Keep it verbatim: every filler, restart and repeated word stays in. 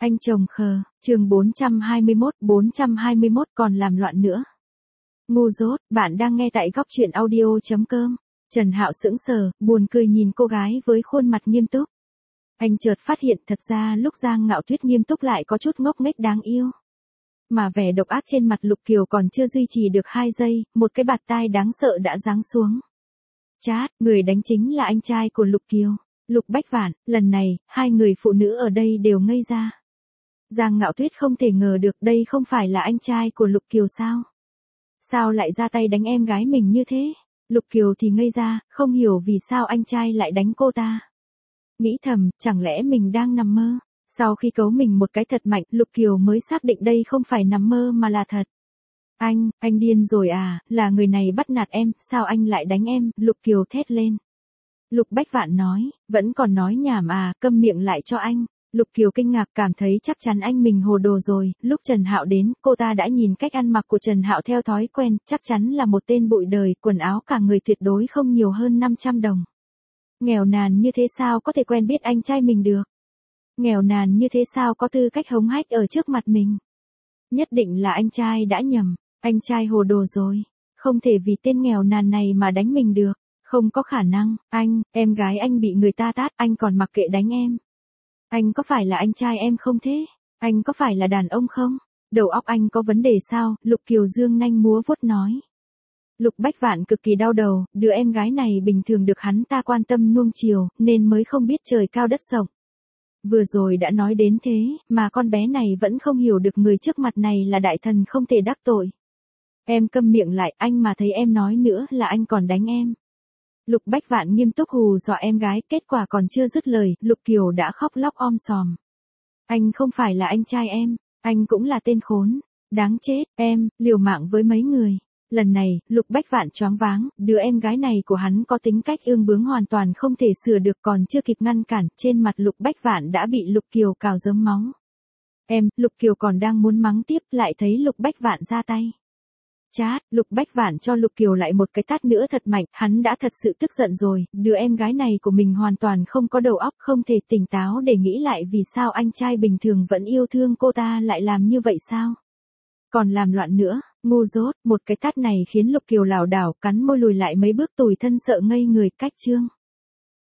Anh chồng khờ, chương bốn trăm hai mươi mốt, bốn trăm hai mươi mốt còn làm loạn nữa. Ngu dốt, bạn đang nghe tại góc truyện audio chấm com. Trần Hạo sững sờ, buồn cười nhìn cô gái với khuôn mặt nghiêm túc. Anh chợt phát hiện thật ra lúc Giang Ngạo Tuyết nghiêm túc lại có chút ngốc nghếch đáng yêu. Mà vẻ độc ác trên mặt Lục Kiều còn chưa duy trì được hai giây, một cái bạt tai đáng sợ đã giáng xuống. Chát, người đánh chính là anh trai của Lục Kiều, Lục Bách Vạn. Lần này, hai người phụ nữ ở đây đều ngây ra. Giang Ngạo Tuyết không thể ngờ được đây không phải là anh trai của Lục Kiều sao? Sao lại ra tay đánh em gái mình như thế? Lục Kiều thì ngây ra, không hiểu vì sao anh trai lại đánh cô ta. Nghĩ thầm, chẳng lẽ mình đang nằm mơ? Sau khi cấu mình một cái thật mạnh, Lục Kiều mới xác định đây không phải nằm mơ mà là thật. Anh, anh điên rồi à, là người này bắt nạt em, sao anh lại đánh em? Lục Kiều thét lên. Lục Bách Vạn nói, vẫn còn nói nhảm à, câm miệng lại cho anh. Lục Kiều kinh ngạc cảm thấy chắc chắn anh mình hồ đồ rồi, lúc Trần Hạo đến, cô ta đã nhìn cách ăn mặc của Trần Hạo theo thói quen, chắc chắn là một tên bụi đời, quần áo cả người tuyệt đối không nhiều hơn năm trăm đồng. Nghèo nàn như thế sao có thể quen biết anh trai mình được? Nghèo nàn như thế sao có tư cách hống hách ở trước mặt mình? Nhất định là anh trai đã nhầm, anh trai hồ đồ rồi, không thể vì tên nghèo nàn này mà đánh mình được, không có khả năng, anh, em gái anh bị người ta tát, anh còn mặc kệ đánh em. Anh có phải là anh trai em không thế? Anh có phải là đàn ông không? Đầu óc anh có vấn đề sao? Lục Kiều dương nanh múa vuốt nói. Lục Bách Vạn cực kỳ đau đầu, đứa em gái này bình thường được hắn ta quan tâm nuông chiều, nên mới không biết trời cao đất rộng. Vừa rồi đã nói đến thế, mà con bé này vẫn không hiểu được người trước mặt này là đại thần không thể đắc tội. Em câm miệng lại, anh mà thấy em nói nữa là anh còn đánh em. Lục Bách Vạn nghiêm túc hù dọa em gái, kết quả còn chưa dứt lời, Lục Kiều đã khóc lóc om sòm. Anh không phải là anh trai em, anh cũng là tên khốn, đáng chết, em, liều mạng với mấy người. Lần này, Lục Bách Vạn choáng váng, đứa em gái này của hắn có tính cách ương bướng hoàn toàn không thể sửa được, còn chưa kịp ngăn cản, trên mặt Lục Bách Vạn đã bị Lục Kiều cào rớm máu. Em, Lục Kiều còn đang muốn mắng tiếp, lại thấy Lục Bách Vạn ra tay. Chát, Lục Bách Vạn cho Lục Kiều lại một cái tát nữa thật mạnh, hắn đã thật sự tức giận rồi, đứa em gái này của mình hoàn toàn không có đầu óc, không thể tỉnh táo để nghĩ lại vì sao anh trai bình thường vẫn yêu thương cô ta lại làm như vậy sao? Còn làm loạn nữa, ngu dốt, một cái tát này khiến Lục Kiều lảo đảo cắn môi lùi lại mấy bước tủi thân sợ ngây người, cách chương.